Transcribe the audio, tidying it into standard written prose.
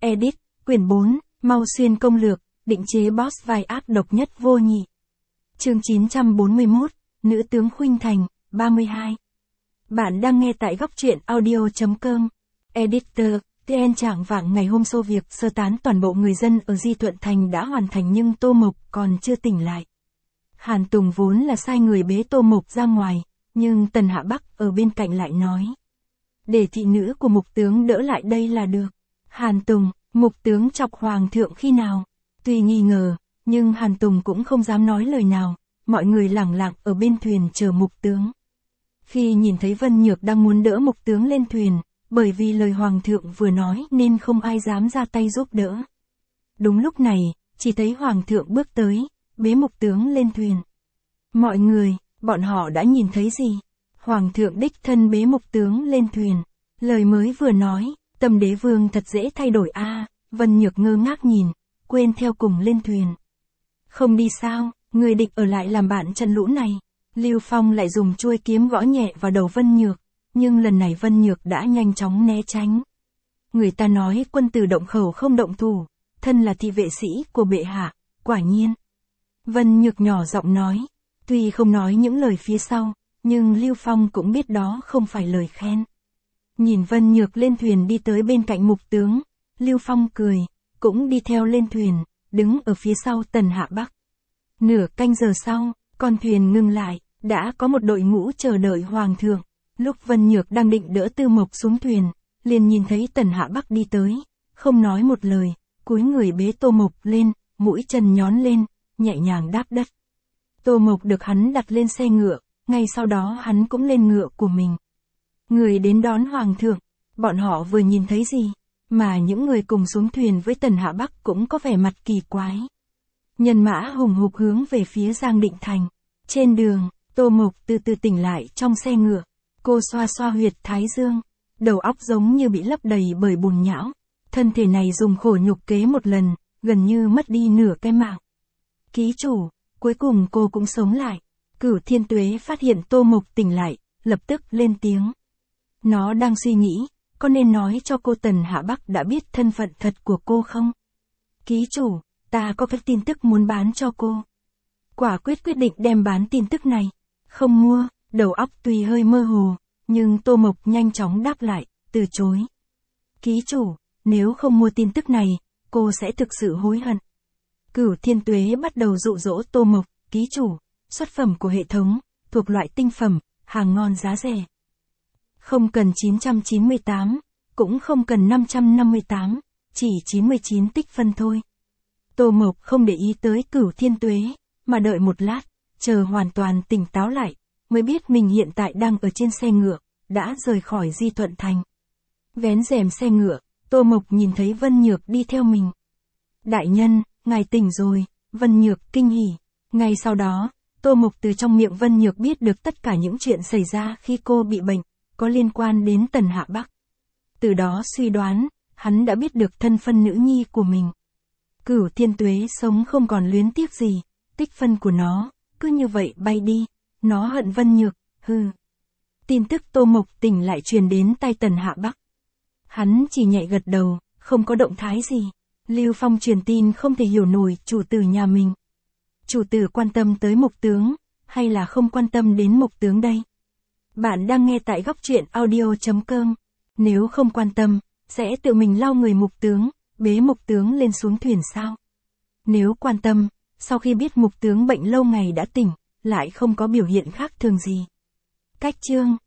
Edit, quyển 4, Mau Xuyên công lược, định chế boss vai ác độc nhất vô nhị. Chương 941, Nữ tướng Khuynh Thành, 32. Bạn đang nghe tại góc truyện audio.com. Editor, TN trạng vạng ngày hôm sau việc sơ tán toàn bộ người dân ở Di Thuận Thành đã hoàn thành nhưng Tô Mộc còn chưa tỉnh lại. Hàn Tùng vốn là sai người bế Tô Mộc ra ngoài, nhưng Tần Hạ Bắc ở bên cạnh lại nói. Để thị nữ của mục tướng đỡ lại đây là được. Hàn Tùng, mục tướng chọc hoàng thượng khi nào? Tuy nghi ngờ, nhưng Hàn Tùng cũng không dám nói lời nào, mọi người lẳng lặng ở bên thuyền chờ mục tướng. Khi nhìn thấy Vân Nhược đang muốn đỡ mục tướng lên thuyền, bởi vì lời hoàng thượng vừa nói nên không ai dám ra tay giúp đỡ. Đúng lúc này, chỉ thấy hoàng thượng bước tới, bế mục tướng lên thuyền. Mọi người, bọn họ đã nhìn thấy gì? Hoàng thượng đích thân bế mục tướng lên thuyền. Lời mới vừa nói, Tâm Đế Vương thật dễ thay đổi a. Vân Nhược ngơ ngác nhìn, quên theo cùng lên thuyền. Không đi sao, người địch ở lại làm bạn trận lũ này. Lưu Phong lại dùng chuôi kiếm gõ nhẹ vào đầu Vân Nhược, nhưng lần này Vân Nhược đã nhanh chóng né tránh. Người ta nói quân tử động khẩu không động thủ, thân là thị vệ sĩ của bệ hạ, quả nhiên. Vân Nhược nhỏ giọng nói, tuy không nói những lời phía sau, nhưng Lưu Phong cũng biết đó không phải lời khen. Nhìn Vân Nhược lên thuyền đi tới bên cạnh mục tướng, Lưu Phong cười, cũng đi theo lên thuyền, đứng ở phía sau Tần Hạ Bắc. Nửa canh giờ sau, con thuyền ngừng lại, đã có một đội ngũ chờ đợi hoàng thượng. Lúc Vân Nhược đang định đỡ Tư Mộc xuống thuyền, liền nhìn thấy Tần Hạ Bắc đi tới, không nói một lời, cúi người bế Tô Mộc lên, mũi chân nhón lên, nhẹ nhàng đáp đất. Tô Mộc được hắn đặt lên xe ngựa, ngay sau đó hắn cũng lên ngựa của mình. Người đến đón hoàng thượng, bọn họ vừa nhìn thấy gì, mà những người cùng xuống thuyền với Tần Hạ Bắc cũng có vẻ mặt kỳ quái. Nhân mã hùng hục hướng về phía Giang Định Thành. Trên đường, Tô Mộc từ từ tỉnh lại trong xe ngựa. Cô xoa xoa huyệt thái dương, đầu óc giống như bị lấp đầy bởi bùn nhão. Thân thể này dùng khổ nhục kế một lần, gần như mất đi nửa cái mạng. Ký chủ, cuối cùng cô cũng sống lại. Cửu Thiên Tuế phát hiện Tô Mộc tỉnh lại, lập tức lên tiếng. Nó đang suy nghĩ, có nên nói cho cô Tần Hạ Bắc đã biết thân phận thật của cô không? Ký chủ, ta có cái tin tức muốn bán cho cô. Quả quyết định đem bán tin tức này. Không mua, đầu óc tuy hơi mơ hồ, nhưng Tô Mộc nhanh chóng đáp lại, từ chối. Ký chủ, nếu không mua tin tức này, cô sẽ thực sự hối hận. Cửu Thiên Tuế bắt đầu dụ dỗ Tô Mộc, ký chủ, xuất phẩm của hệ thống, thuộc loại tinh phẩm, hàng ngon giá rẻ. Không cần 998, cũng không cần 558, chỉ 99 tích phân thôi. Tô Mộc không để ý tới Cửu Thiên Tuế, mà đợi một lát, chờ hoàn toàn tỉnh táo lại, mới biết mình hiện tại đang ở trên xe ngựa, đã rời khỏi Di Thuận Thành. Vén rèm xe ngựa, Tô Mộc nhìn thấy Vân Nhược đi theo mình. Đại nhân, ngài tỉnh rồi, Vân Nhược kinh hỉ. Ngay sau đó, Tô Mộc từ trong miệng Vân Nhược biết được tất cả những chuyện xảy ra khi cô bị bệnh, có liên quan đến Tần Hạ Bắc. Từ đó suy đoán, hắn đã biết được thân phân nữ nhi của mình. Cửu Thiên Tuế sống không còn luyến tiếc gì, tích phân của nó, cứ như vậy bay đi, nó hận Vân Nhược, hừ. Tin tức Tô Mộc tỉnh lại truyền đến tai Tần Hạ Bắc. Hắn chỉ nhẹ gật đầu, không có động thái gì. Lưu Phong truyền tin không thể hiểu nổi chủ tử nhà mình. Chủ tử quan tâm tới mục tướng, hay là không quan tâm đến mục tướng đây? Bạn đang nghe tại góc truyện audio.com. Nếu không quan tâm, sẽ tự mình lau người mục tướng, bế mục tướng lên xuống thuyền sao? Nếu quan tâm, sau khi biết mục tướng bệnh lâu ngày đã tỉnh, lại không có biểu hiện khác thường gì. Cách chương